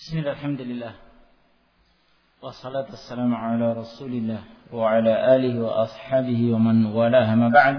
Bismillah, alhamdulillah. Wassalatu wassalamu ala rasulillah wa ala alihi wa ashabihi wa man walaha ma ba'd.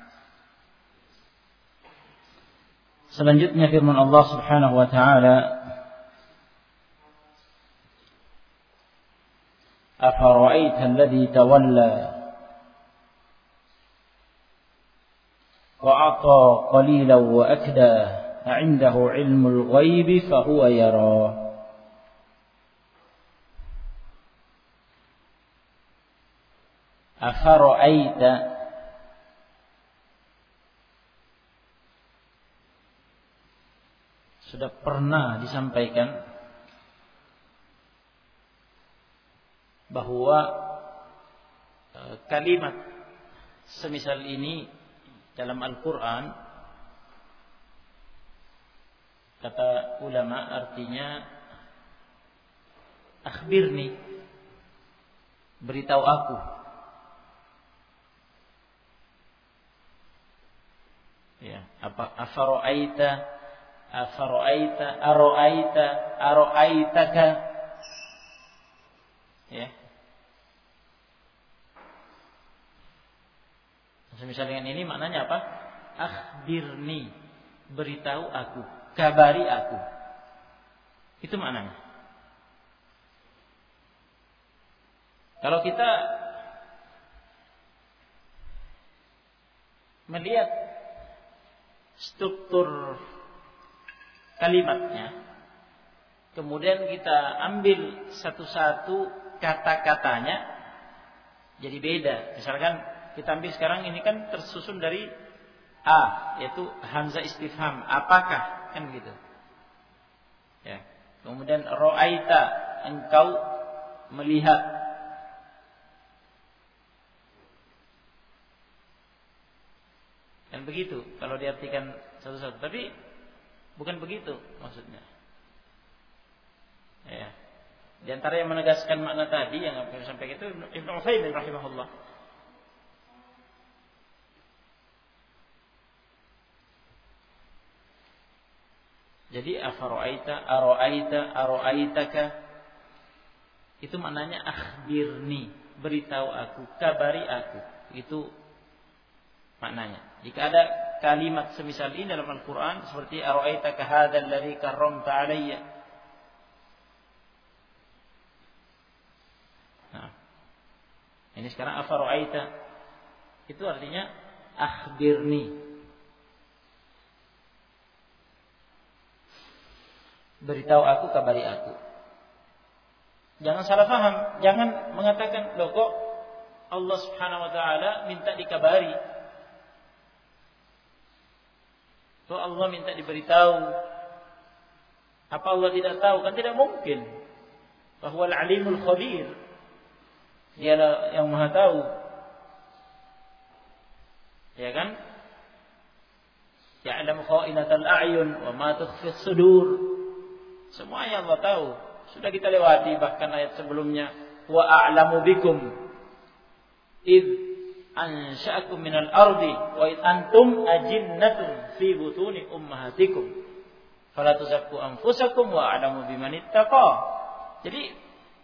Selanjutnya firman Allah Subhanahu wa ta'ala, afara'aita alladhi tawalla wa a'ta qalilan wa akda a'indahu ilmul ghaibi fa huwa yara. Afara'aita, sudah pernah disampaikan bahwa kalimat semisal ini dalam Al-Quran, kata ulama artinya akhbirni, beritahu aku. Ya, apa afara'aita, ara'aitaka, ya. Semisal dengan ini maknanya apa? Akhbirni, beritahu aku, kabari aku. Itu maknanya. Kalau kita melihat struktur kalimatnya, kemudian kita ambil satu-satu kata-katanya, jadi beda. Misalkan kita ambil sekarang ini kan tersusun dari A, yaitu hamzah istifham, apakah, kan gitu. Ya. Kemudian ra'aita, engkau melihat. Dan begitu kalau diartikan satu-satu, tapi bukan begitu maksudnya. Ya. Di antara yang menegaskan makna tadi yang saya sampaikan itu Ibnu Utsaimin rahimahullah. Jadi afara'aita, ara'aitaka, itu maknanya akhbirni, beritahu aku, kabari aku. Itu maknanya. Jika ada kalimat semisal ini dalam Al-Quran, seperti ara'aitaka hadzal ladzi karramta 'alayya. Nah, ini sekarang afara'aita, itu artinya akhbirni, beritahu aku, kabari aku. Jangan salah paham, jangan mengatakan, loh kok Allah Subhanahu wa ta'ala minta dikabari, kok Allah minta diberitahu. Apa Allah tidak tahu? Kan tidak mungkin. Bahwa al-alimul khabir, Dialah yang maha tahu. Ya kan? Ya'lamu kha'inatal a'yun wa ma tukhfi as-sudur. Semuanya Allah tahu. Sudah kita lewati bahkan ayat sebelumnya. Wa a'lamu bikum id ansha'akum minal ardi wa id antum ajinnatun fi butuni ummahatikum fala tuzakku anfusakum wa a'lamu biman ittaqa. Jadi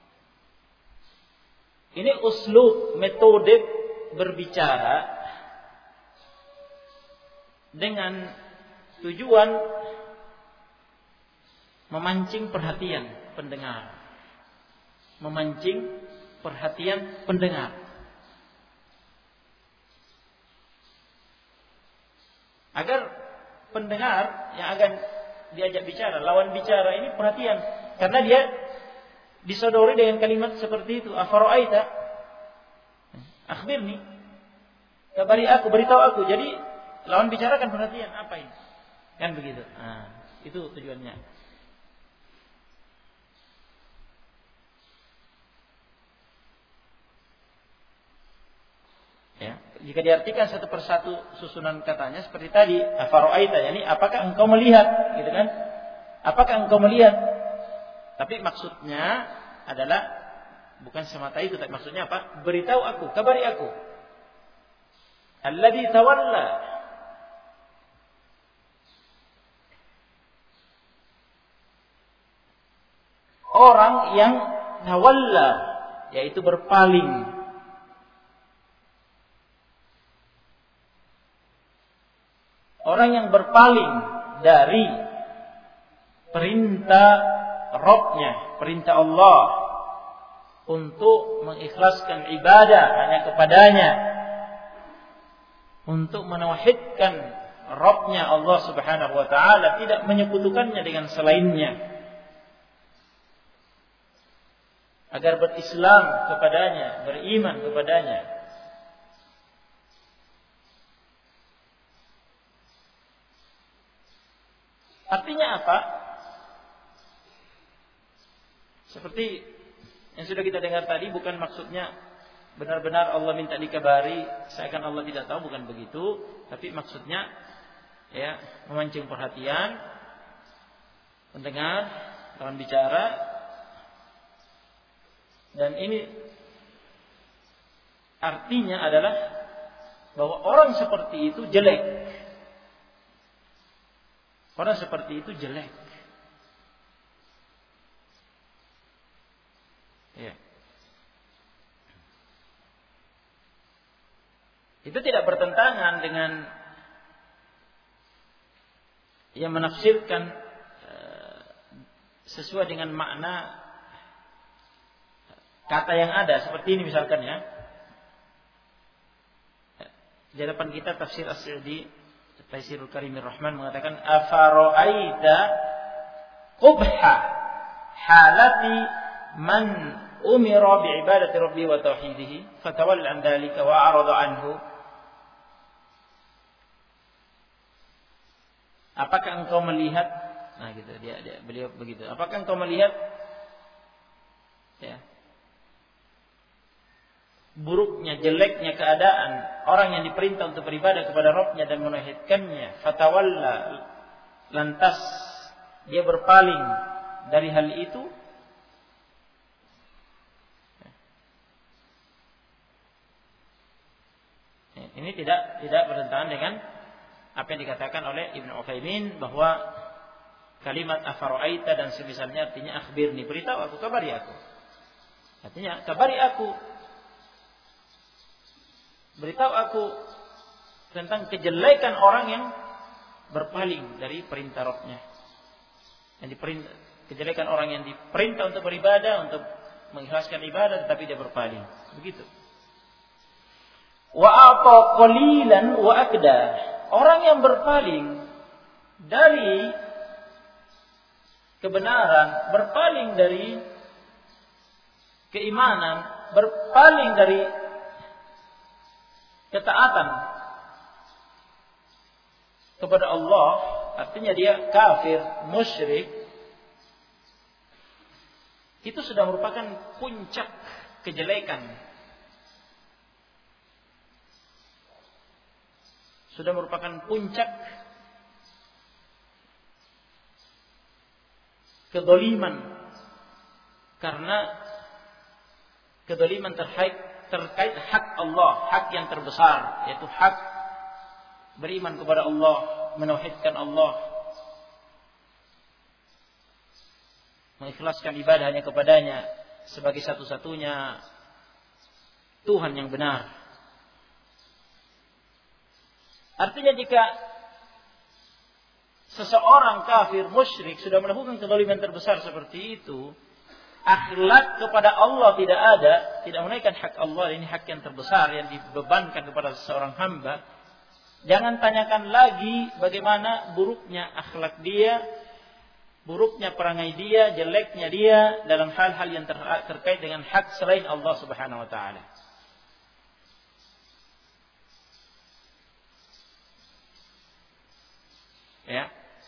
ini uslub, metode berbicara dengan tujuan memancing perhatian pendengar. Memancing perhatian pendengar. Agar pendengar yang akan diajak bicara, lawan bicara ini perhatian. Karena dia disodori dengan kalimat seperti itu. Afara'aita, akhbirni, kabari aku, beritahu aku. Jadi lawan bicara kan perhatian, apa ini? Kan begitu. Nah, itu tujuannya. Ya, jika diartikan satu persatu susunan katanya seperti tadi, afara'aita, yani apakah engkau melihat, gitu kan? Apakah engkau melihat? Tapi maksudnya adalah bukan semata itu, tapi maksudnya apa? Beritahu aku, kabari aku. Alladzi tawalla, orang yang tawalla, yaitu berpaling. Orang yang berpaling dari perintah Rabb-nya, perintah Allah untuk mengikhlaskan ibadah hanya kepadanya, untuk menauhidkan Rabb-nya Allah Subhanahu wa taala, tidak menyekutukannya dengan selainnya, agar berislam kepadanya, beriman kepadanya. Artinya apa? Seperti yang sudah kita dengar tadi, bukan maksudnya benar-benar Allah minta dikabari seakan Allah tidak tahu, bukan begitu, tapi maksudnya ya memancing perhatian pendengar, lawan bicara, dan ini artinya adalah bahwa orang seperti itu jelek. Orang seperti itu jelek. Ya. Itu tidak bertentangan dengan yang menafsirkan sesuai dengan makna kata yang ada. Seperti ini misalkan ya. Di hadapan kita tafsir As-Sa'di, Taisirul Karimir Rahman mengatakan, afara'aita qubha halati man umira bi'ibadati rabbi wa tauhidihi fatawalla an dzalika wa a'rada anhu. Apakah engkau melihat, nah gitu beliau begitu. Apakah engkau melihat ya buruknya, jeleknya keadaan orang yang diperintah untuk beribadah kepada Rabb-nya dan menauhidkannya, fatawalla, lantas dia berpaling dari hal itu. Ini tidak bertentangan dengan apa yang dikatakan oleh Ibnu Utsaimin bahwa kalimat afara'aita dan semisalnya artinya akhbirni, beritahu aku, kabari aku. Artinya kabari aku, beritahu aku tentang kejelekan orang yang berpaling dari perintah Rabb-nya. Kejelekan orang yang diperintah untuk beribadah, untuk mengikhlaskan ibadah, tetapi dia berpaling. Begitu. Wa a'ta qalilan wa akda. Orang yang berpaling dari kebenaran, berpaling dari keimanan, berpaling dari ketaatan kepada Allah, artinya dia kafir, musyrik, itu sudah merupakan puncak kejelekan. Sudah merupakan puncak kedoliman, karena kedoliman terkait hak Allah, hak yang terbesar, yaitu hak beriman kepada Allah, menauhidkan Allah, mengikhlaskan ibadah hanya kepadanya sebagai satu-satunya Tuhan yang benar. Artinya jika seseorang kafir, musyrik sudah melakukan kezaliman terbesar seperti itu, akhlak kepada Allah tidak ada, tidak menaikkan hak Allah, ini hak yang terbesar yang dibebankan kepada seseorang hamba. Jangan tanyakan lagi bagaimana buruknya akhlak dia, buruknya perangai dia, jeleknya dia dalam hal-hal yang terkait dengan hak selain Allah Subhanahu wa taala. Ya.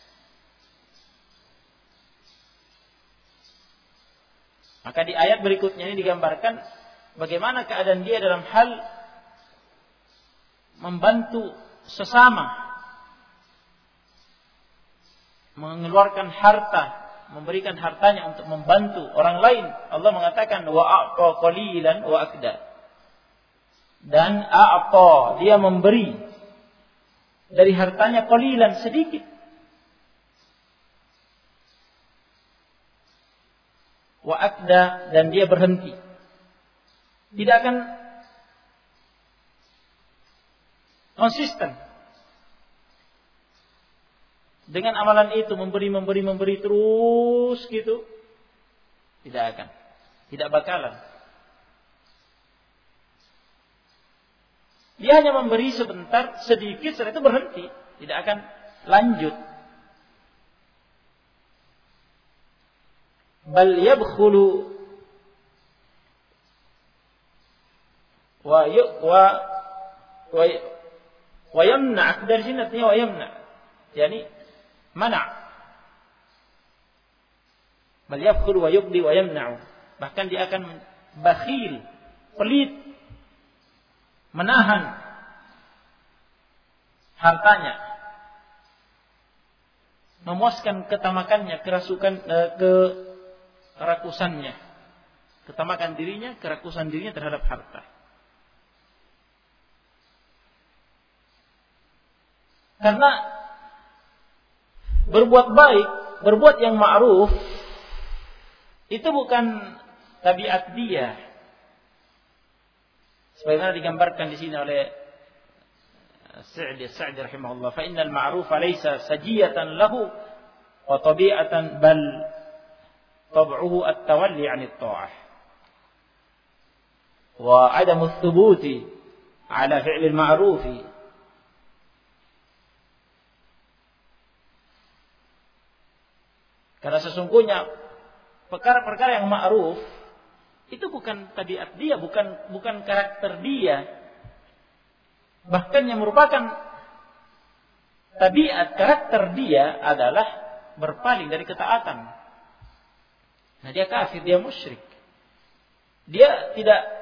Maka di ayat berikutnya ini digambarkan bagaimana keadaan dia dalam hal membantu sesama, mengeluarkan harta, memberikan hartanya untuk membantu orang lain. Allah mengatakan wa a'ta qalilan wa akda. Dan a'ta, dia memberi dari hartanya qalilan, sedikit. wa akda, dan dia berhenti. Tidak akan konsisten dengan amalan itu, memberi terus gitu. Tidak akan, tidak bakalan. Dia hanya memberi sebentar, sedikit, setelah itu berhenti, tidak akan lanjut. Bal yabkhulu wa yamna', dari sini artinya wa yamna', yani mana'. Bal yabkhulu wa yubdi wa yamna'u, bahkan dia akan bakhil, pelit, menahan hartanya, memuaskan ketamakannya, kerakusannya, ketamakan dirinya, kerakusan dirinya terhadap harta. Karena berbuat baik, berbuat yang ma'ruf, itu bukan tabiat dia. Sebagaimana digambarkan di sini oleh Sa'di rahimahullah, fa innal ma'rufa laysa sajiyatan lahu wa tabi'atan, bal tab'uhu at-tawalli 'anit ta'ah wa 'adamu ats-thubuti 'ala fi'li al-ma'ruf. Karena sesungguhnya perkara-perkara yang ma'ruf itu bukan tabiat dia, bukan karakter dia. Bahkan yang merupakan tabiat karakter dia adalah berpaling dari ketaatan. Nah, dia kafir, dia musyrik. Dia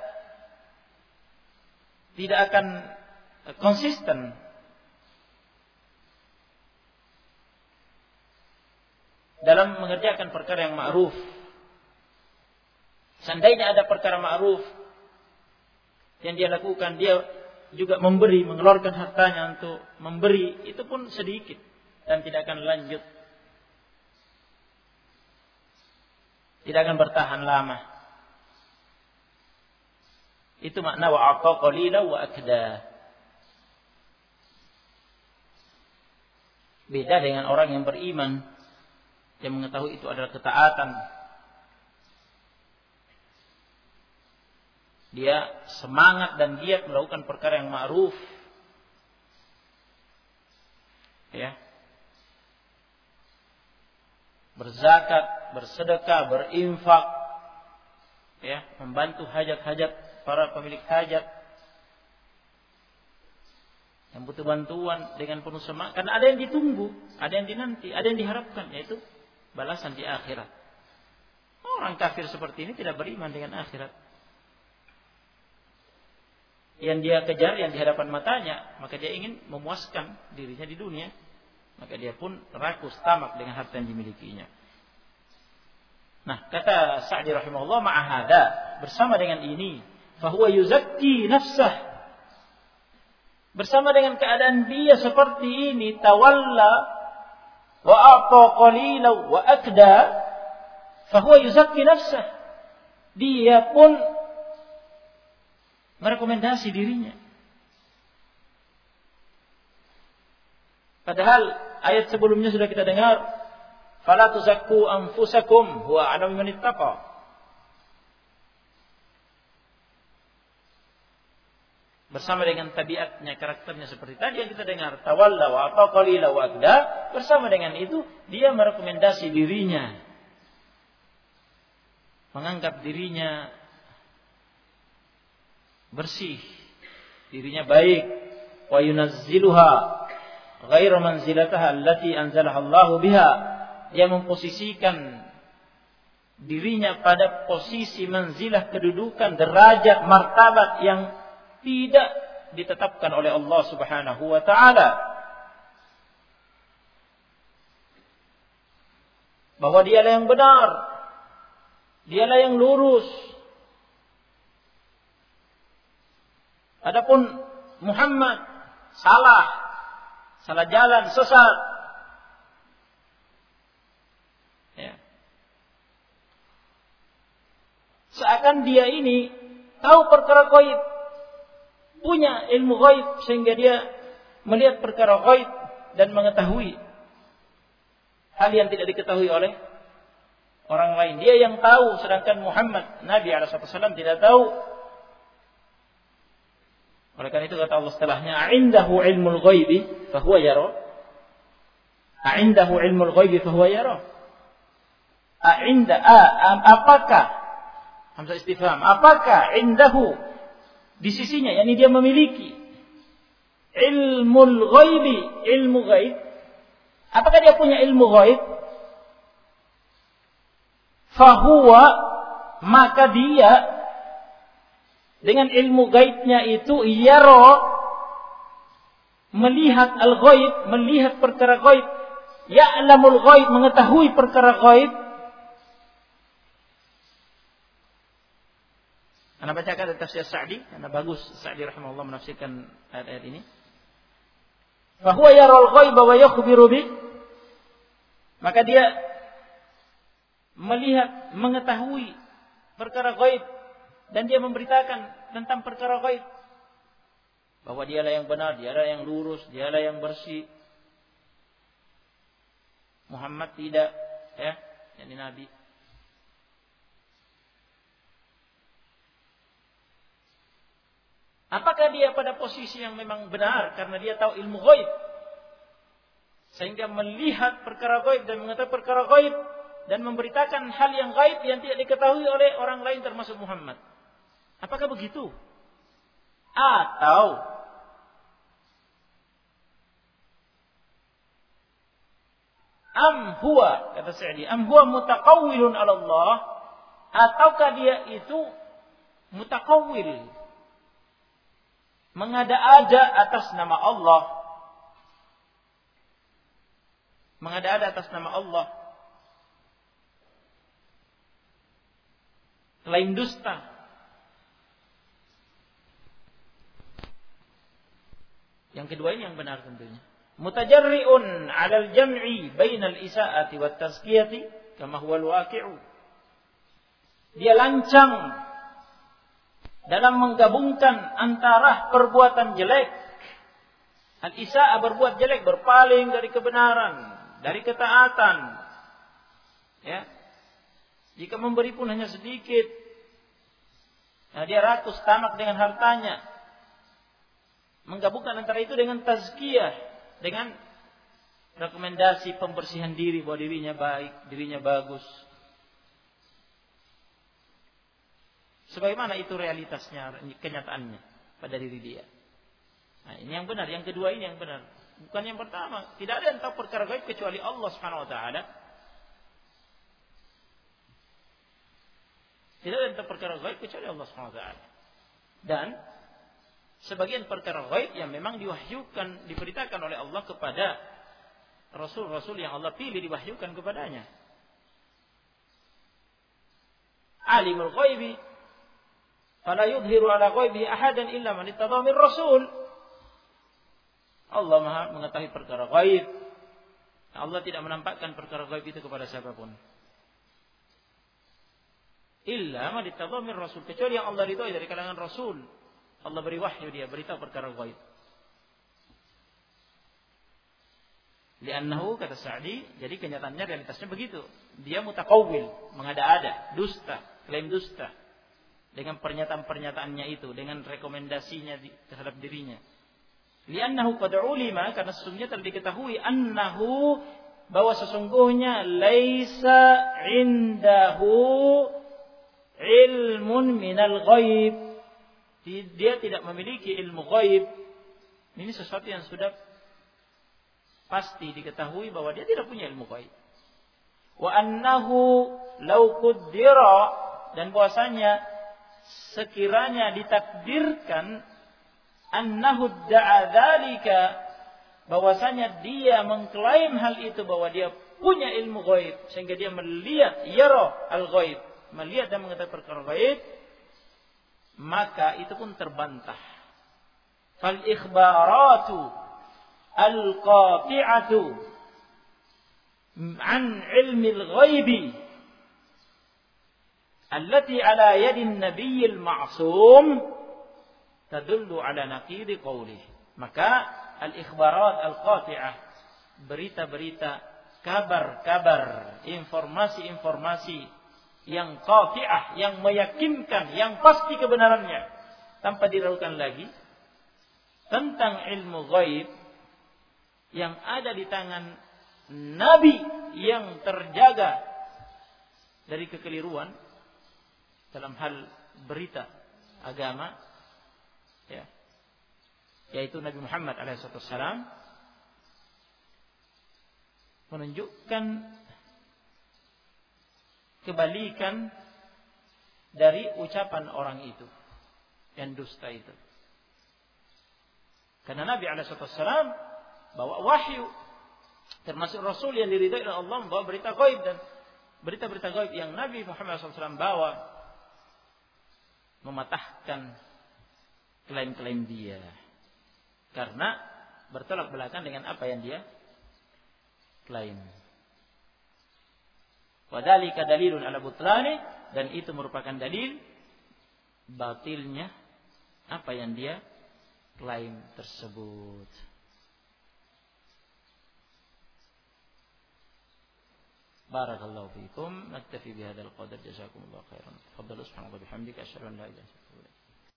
tidak akan konsisten dalam mengerjakan perkara yang ma'ruf. Seandainya ada perkara ma'ruf yang dia lakukan, dia juga memberi, mengeluarkan hartanya untuk memberi, itu pun sedikit dan tidak akan lanjut, tidak akan bertahan lama. Itu makna wa'ata qalila wa akda. Beda dengan orang yang beriman, yang mengetahui itu adalah ketaatan. Dia semangat dan giat melakukan perkara yang ma'ruf. Ya. Berzakat, bersedekah, berinfak. Ya, membantu hajat-hajat para pemilik hajat yang butuh bantuan dengan penuh semangat. Karena ada yang ditunggu, ada yang dinanti, ada yang diharapkan, yaitu balasan di akhirat. Orang kafir seperti ini tidak beriman dengan akhirat. Yang dia kejar, yang di hadapan matanya, maka dia ingin memuaskan dirinya di dunia, maka dia pun rakus, tamak dengan harta yang dimilikinya. Nah, kata Sa'di rahimahullah, ma'ahada, bersama dengan ini, fahuwa yuzakki nafsah, bersama dengan keadaan dia seperti ini, tawalla wa a'ta qalila wa akda, fahuwa yuzakki nafsah, dia pun merekomendasi dirinya. Padahal ayat sebelumnya sudah kita dengar, fala tuzakku anfusakum huwa a'lamu biman ittaqa. Bersama dengan tabiatnya, karakternya seperti tadi yang kita dengar, tawalla wa ata qalila wa akda, bersama dengan itu dia merekomendasi dirinya, menganggap dirinya bersih, dirinya baik, wa yunazziluha ghaira manzilataha allati anzalaha Allahu biha, dia memposisikan dirinya pada posisi manzilah, kedudukan, derajat, martabat yang tidak ditetapkan oleh Allah Subhanahu wa taala, bahwa dialah yang benar, dialah yang lurus. Adapun Muhammad salah jalan, sesat. Ya. seakan dia ini tahu perkara gaib, punya ilmu gaib sehingga dia melihat perkara gaib dan mengetahui hal yang tidak diketahui oleh orang lain. Dia yang tahu, sedangkan Muhammad Nabi SAW tidak tahu. Oleh karena itu kata Allah setelahnya, "A'indahu ilmul ghaibi fahuwa yara." A'indahu ilmul ghaibi fahuwa yara. Apakah? Hamzah istifham. Apakah indahu di sisinya, yakni dia memiliki ilmul ghaibi, ilmu ghaib? Apakah dia punya ilmu ghaib? Fahuwa, maka dia dengan ilmu gaibnya itu yara, melihat al-ghaib, melihat perkara ghaib, ya'lamul ghaib, mengetahui perkara ghaib. Anda bacakan tafsir Sa'di, karena bagus Sa'di rahimahullah menafsirkan ayat-ayat ini. Fahuwa yara al-ghaib wa yakhbiru bi, maka dia melihat, mengetahui perkara gaib dan dia memberitakan tentang perkara gaib, bahwa dialah yang benar, dialah yang lurus, dialah yang bersih. Muhammad tidak, ya, yakni Nabi. Apakah dia pada posisi yang memang benar karena dia tahu ilmu gaib sehingga melihat perkara gaib dan mengetahui perkara gaib dan memberitakan hal yang gaib yang tidak diketahui oleh orang lain termasuk Muhammad? Apakah begitu? Atau am huwa, kata Sa'di, am huwa mutaqawwilun 'ala Allah, ataukah dia itu mutaqawwil, mengada-ada atas nama Allah, mengada-ada atas nama Allah, klaim dusta. Yang kedua ini yang benar tentunya. Mutajarri'un 'alal jam'i bainal isa'ati wat tazkiyati kama huwa al-waqi'u. Dia lancang dalam menggabungkan antara perbuatan jelek, al-isa'ah berbuat jelek, berpaling dari kebenaran, dari ketaatan. Ya. Jika memberi pun hanya sedikit. Nah, dia rakus tamak dengan hartanya. Menggabungkan antara itu dengan tazkiyah, dengan rekomendasi pembersihan diri bahwa dirinya baik, dirinya bagus. Sebagaimana itu realitasnya, kenyataannya pada diri dia. Nah, ini yang benar. Yang kedua ini yang benar. Bukan yang pertama. Tidak ada yang tahu perkara gaib kecuali Allah Subhanahu wa taala. Tidak ada yang tahu perkara gaib kecuali Allah Subhanahu wa taala. Dan sebagian perkara gaib yang memang diwahyukan, diberitakan oleh Allah kepada rasul-rasul yang Allah pilih, diwahyukan kepadanya. Alimul ghaibi fala yudhiru ala ghaibi ahadan illa man ittaba min rasul. Allah Maha mengetahui perkara gaib. Allah tidak menampakkan perkara gaib itu kepada siapapun. Illa man ittaba min rasul, kecuali yang Allah ridhoi dari kalangan rasul. Allah beri wahyu, dia beritahu perkara gaib. Li'annahu, kata Sa'di, jadi kenyataannya realitasnya begitu. Dia mutaqawwil, mengada-ada, dusta, klaim dusta. Dengan pernyataan-pernyataannya itu, dengan rekomendasinya terhadap dirinya. Li'annahu qad ulima, karena sesungguhnya telah diketahui annahu, bahwa sesungguhnya laisa indahu ilmun minal ghaib. Dia tidak memiliki ilmu ghaib. Ini sesuatu yang sudah pasti diketahui bahwa dia tidak punya ilmu ghaib. Wa annahu law quddira, dan bahwasanya sekiranya ditakdirkan annahu da'a dzalika, bahwasanya dia mengklaim hal itu bahwa dia punya ilmu ghaib sehingga dia melihat yara al-ghaib, melihat dan mengetahui perkara ghaib, maka itu pun terbantah. Fal ikhbaratu al-qati'atu an ilmi al-ghaibi allati ala yadin nabiyil ma'sum tadullu ala naqidi qawlih. Maka al-ikhbarat al-qati'ah, berita-berita, kabar-kabar, informasi-informasi yang qati'ah, yang meyakinkan, yang pasti kebenarannya, tanpa diragukan lagi, tentang ilmu ghaib yang ada di tangan Nabi yang terjaga dari kekeliruan dalam hal berita agama, ya, yaitu Nabi Muhammad alaihissalam, menunjukkan kebalikan dari ucapan orang itu yang dusta itu. Karena Nabi alaihissalam bawa wahyu, termasuk Rasul yang diridhai oleh Allah, membawa berita gaib, dan berita-berita gaib yang Nabi Muhammad SAW bawa mematahkan klaim-klaim dia, karena bertolak belakang dengan apa yang dia klaim. Wadzalika dalilun ala butlani, dan itu merupakan dalil batilnya apa yang dia klaim tersebut. Barakallahu fiikum. Naktafi bihadzal qadar. Jazakumullahu khairan. Tafadhalu subhanallahi wa bihamdika asyhadu an la ilaha illa anta